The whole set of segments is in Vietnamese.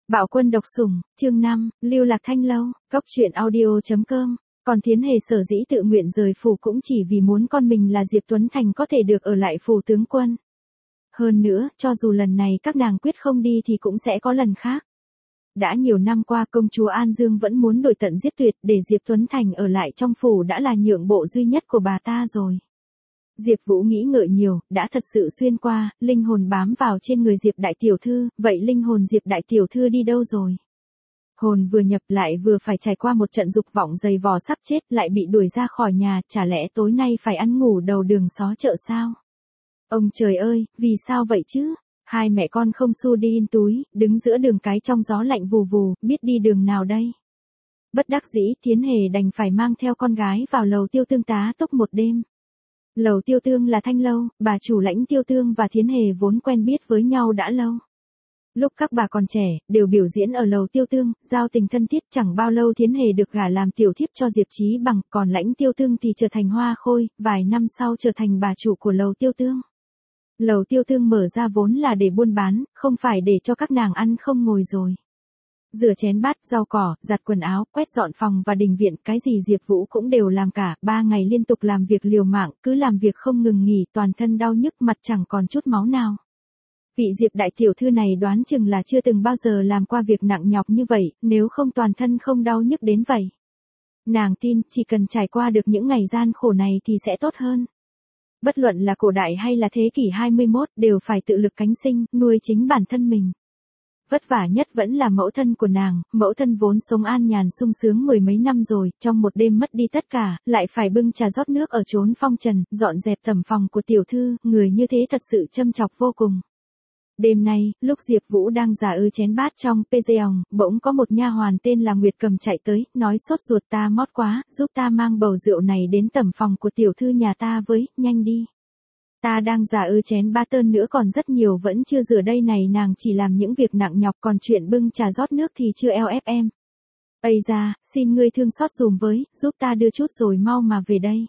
Bạo quân độc sủng, chương 5, Lưu Lạc Thanh Lâu, Cốc truyện audio.com. Còn Thiến Hề sở dĩ tự nguyện rời phủ cũng chỉ vì muốn con mình là Diệp Tuấn Thành có thể được ở lại phủ tướng quân. Hơn nữa, cho dù lần này các nàng quyết không đi thì cũng sẽ có lần khác. Đã nhiều năm qua công chúa An Dương vẫn muốn đổi tận giết tuyệt để Diệp Tuấn Thành ở lại trong phủ đã là nhượng bộ duy nhất của bà ta rồi. Diệp Vũ nghĩ ngợi nhiều, đã thật sự xuyên qua, linh hồn bám vào trên người Diệp Đại Tiểu Thư, vậy linh hồn Diệp Đại Tiểu Thư đi đâu rồi? Hồn vừa nhập lại vừa phải trải qua một trận dục vọng dày vò sắp chết lại bị đuổi ra khỏi nhà, chả lẽ tối nay phải ăn ngủ đầu đường xó chợ sao? Ông trời ơi, vì sao vậy chứ? Hai mẹ con không xu đi in túi, đứng giữa đường cái trong gió lạnh vù vù, biết đi đường nào đây? Bất đắc dĩ, Thiến Hề đành phải mang theo con gái vào lầu Tiêu Tương tá túc một đêm. Lầu Tiêu Tương là Thanh Lâu, bà chủ lãnh Tiêu Tương và Thiến Hề vốn quen biết với nhau đã lâu. Lúc các bà còn trẻ, đều biểu diễn ở lầu Tiêu Tương, giao tình thân thiết, chẳng bao lâu Thiến Hề được gả làm tiểu thiếp cho Diệp Chí Bằng, còn lãnh Tiêu Tương thì trở thành hoa khôi, vài năm sau trở thành bà chủ của lầu Tiêu Tương. Lầu Tiêu Tương mở ra vốn là để buôn bán, không phải để cho các nàng ăn không ngồi rồi. Rửa chén bát, rau cỏ, giặt quần áo, quét dọn phòng và đình viện, cái gì Diệp Vũ cũng đều làm cả, 3 ngày liên tục làm việc liều mạng, cứ làm việc không ngừng nghỉ, toàn thân đau nhức, mặt chẳng còn chút máu nào. Vị Diệp Đại Tiểu Thư này đoán chừng là chưa từng bao giờ làm qua việc nặng nhọc như vậy, nếu không toàn thân không đau nhức đến vậy. Nàng tin, chỉ cần trải qua được những ngày gian khổ này thì sẽ tốt hơn. Bất luận là cổ đại hay là thế kỷ 21, đều phải tự lực cánh sinh, nuôi chính bản thân mình. Vất vả nhất vẫn là mẫu thân của nàng, mẫu thân vốn sống an nhàn sung sướng mười mấy năm rồi, trong một đêm mất đi tất cả, lại phải bưng trà rót nước ở chốn phong trần, dọn dẹp tầm phòng của tiểu thư, người như thế thật sự châm chọc vô cùng. Đêm nay, lúc Diệp Vũ đang giả chén bát trong Pê-giê-òng, bỗng có một nha hoàn tên là Nguyệt Cầm chạy tới, nói sốt ruột ta mót quá, giúp ta mang bầu rượu này đến tầm phòng của tiểu thư nhà ta với, nhanh đi. Ta đang giả chén ba tơn nữa còn rất nhiều vẫn chưa rửa đây này, nàng chỉ làm những việc nặng nhọc còn chuyện bưng trà rót nước thì chưa eo ép em. Ây da, xin ngươi thương xót dùm với, giúp ta đưa chút rồi mau mà về đây.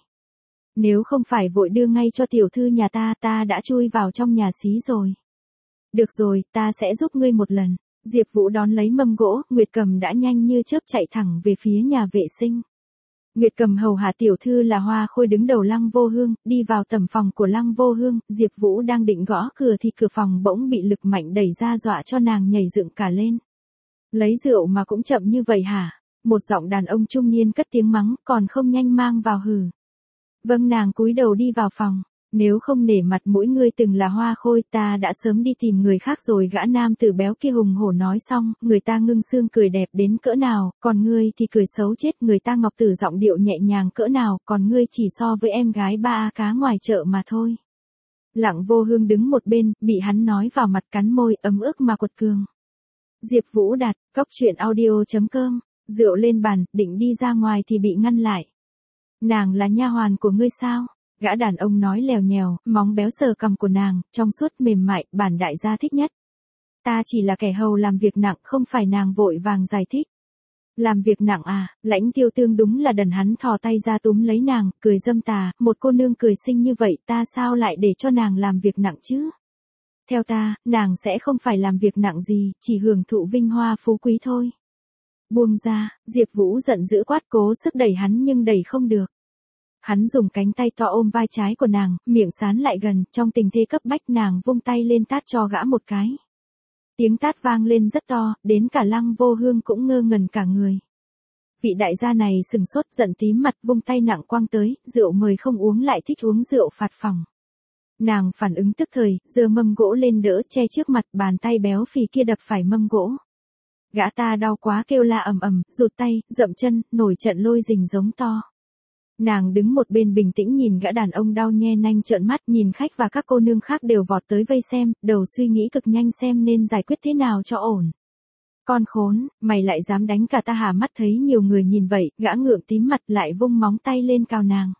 Nếu không phải vội đưa ngay cho tiểu thư nhà ta đã chui vào trong nhà xí rồi. Được rồi, ta sẽ giúp ngươi một lần. Diệp Vũ đón lấy mâm gỗ, Nguyệt Cầm đã nhanh như chớp chạy thẳng về phía nhà vệ sinh. Nguyệt Cầm hầu hạ tiểu thư là hoa khôi đứng đầu Lăng Vô Hương, đi vào tầm phòng của Lăng Vô Hương, Diệp Vũ đang định gõ cửa thì cửa phòng bỗng bị lực mạnh đẩy ra dọa cho nàng nhảy dựng cả lên. Lấy rượu mà cũng chậm như vậy hả? Một giọng đàn ông trung niên cất tiếng mắng, còn không nhanh mang vào hừ. Vâng, nàng cúi đầu đi vào phòng. Nếu không nể mặt mũi ngươi từng là hoa khôi ta đã sớm đi tìm người khác rồi, gã nam tử béo kia hùng hổ nói xong, người ta ngưng xương cười đẹp đến cỡ nào, còn ngươi thì cười xấu chết, người ta ngọc tử giọng điệu nhẹ nhàng cỡ nào, còn ngươi chỉ so với em gái ba cá ngoài chợ mà thôi. Lặng Vô Hương đứng một bên, bị hắn nói vào mặt cắn môi, ấm ức mà quật cường. Diệp Vũ đặt, Cốc truyện audio.com, rượu lên bàn, định đi ra ngoài thì bị ngăn lại. Nàng là nha hoàn của ngươi sao? Gã đàn ông nói lèo nhèo, móng béo sờ cằm của nàng, trong suốt mềm mại, bản đại gia thích nhất. Ta chỉ là kẻ hầu làm việc nặng, không phải, nàng vội vàng giải thích. Làm việc nặng à, lãnh Tiêu Tương đúng là đần, hắn thò tay ra túm lấy nàng, cười dâm tà, một cô nương cười xinh như vậy ta sao lại để cho nàng làm việc nặng chứ? Theo ta, nàng sẽ không phải làm việc nặng gì, chỉ hưởng thụ vinh hoa phú quý thôi. Buông ra, Diệp Vũ giận dữ quát, cố sức đẩy hắn nhưng đẩy không được. Hắn dùng cánh tay to ôm vai trái của nàng, miệng sán lại gần, trong tình thế cấp bách nàng vung tay lên tát cho gã một cái. Tiếng tát vang lên rất to, đến cả Lăng Vô Hương cũng ngơ ngẩn cả người. Vị đại gia này sừng sốt giận tím mặt, vung tay nặng quăng tới, rượu mời không uống lại thích uống rượu phạt phòng. Nàng phản ứng tức thời, giơ mâm gỗ lên đỡ che trước mặt, bàn tay béo phì kia đập phải mâm gỗ. Gã ta đau quá kêu la ầm ầm, rụt tay, dậm chân, nổi trận lôi đình giống to. Nàng đứng một bên bình tĩnh nhìn gã đàn ông đau nhe nanh trợn mắt, nhìn khách và các cô nương khác đều vọt tới vây xem, đầu suy nghĩ cực nhanh xem nên giải quyết thế nào cho ổn. Con khốn, mày lại dám đánh cả ta hả? Mắt thấy nhiều người nhìn vậy, gã ngượng tím mặt lại vung móng tay lên cào nàng.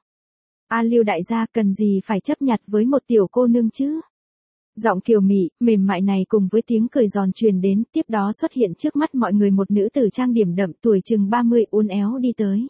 A Lưu đại gia, cần gì phải chấp nhặt với một tiểu cô nương chứ? Giọng kiều mị, mềm mại này cùng với tiếng cười giòn truyền đến, tiếp đó xuất hiện trước mắt mọi người một nữ tử trang điểm đậm, tuổi chừng 30, uốn éo đi tới.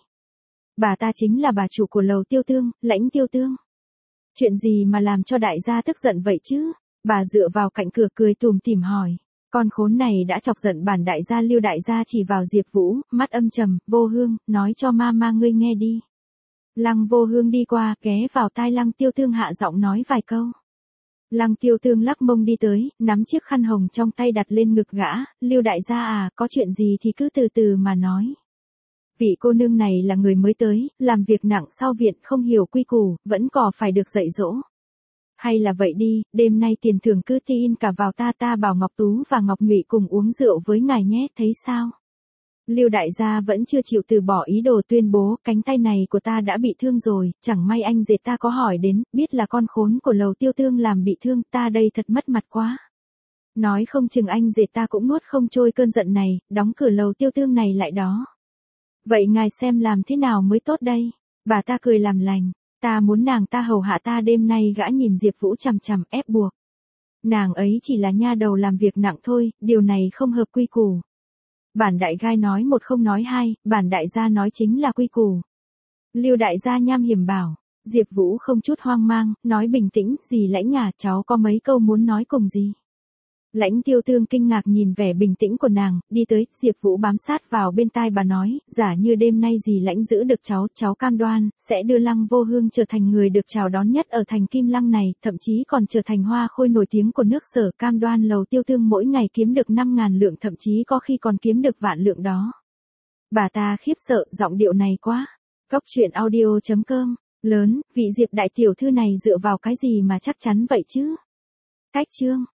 Bà ta chính là bà chủ của lầu Tiêu Tương, lãnh Tiêu Tương. Chuyện gì mà làm cho đại gia tức giận vậy chứ? Bà dựa vào cạnh cửa cười tủm tỉm hỏi. Con khốn này đã chọc giận bản đại gia. Lưu đại gia chỉ vào Diệp Vũ, mắt âm trầm, Vô Hương, nói cho ma ngươi nghe đi. Lăng Vô Hương đi qua, ghé vào tai Lăng Tiêu Tương hạ giọng nói vài câu. Lăng Tiêu Tương lắc mông đi tới, nắm chiếc khăn hồng trong tay đặt lên ngực gã, Lưu đại gia à, có chuyện gì thì cứ từ từ mà nói. Vị cô nương này là người mới tới, làm việc nặng sau viện không hiểu quy củ, vẫn còn phải được dạy dỗ. Hay là vậy đi, đêm nay tiền thưởng cứ tin cả vào ta bảo Ngọc Tú và Ngọc Nhụy cùng uống rượu với ngài nhé, thấy sao? Lưu đại gia vẫn chưa chịu từ bỏ ý đồ, tuyên bố, cánh tay này của ta đã bị thương rồi, chẳng may anh dệt ta có hỏi đến, biết là con khốn của Lầu Tiêu Tương làm bị thương, ta đây thật mất mặt quá. Nói không chừng anh dệt ta cũng nuốt không trôi cơn giận này, đóng cửa Lầu Tiêu Tương này lại đó. Vậy ngài xem làm thế nào mới tốt đây? Bà ta cười làm lành, ta muốn nàng ta hầu hạ ta đêm nay. Gã nhìn Diệp Vũ chằm chằm, ép buộc. Nàng ấy chỉ là nha đầu làm việc nặng thôi, điều này không hợp quy củ. Bản đại gai nói một không nói hai, bản đại gia nói chính là quy củ. Lưu đại gia nham hiểm bảo. Diệp Vũ không chút hoang mang, nói bình tĩnh, dì Lãnh à, cháu có mấy câu muốn nói cùng dì. Lãnh Tiêu Tương kinh ngạc nhìn vẻ bình tĩnh của nàng, đi tới, Diệp Vũ bám sát vào bên tai bà nói, giả như đêm nay dì Lãnh giữ được cháu cam đoan, sẽ đưa Lăng Vô Hương trở thành người được chào đón nhất ở thành Kim Lăng này, thậm chí còn trở thành hoa khôi nổi tiếng của nước Sở. Cam đoan Lầu Tiêu Tương mỗi ngày kiếm được 5.000 lượng, thậm chí có khi còn kiếm được vạn lượng đó. Bà ta khiếp sợ, giọng điệu này quá. Góc truyện audio.com, lớn, vị Diệp đại tiểu thư này dựa vào cái gì mà chắc chắn vậy chứ? Cách chương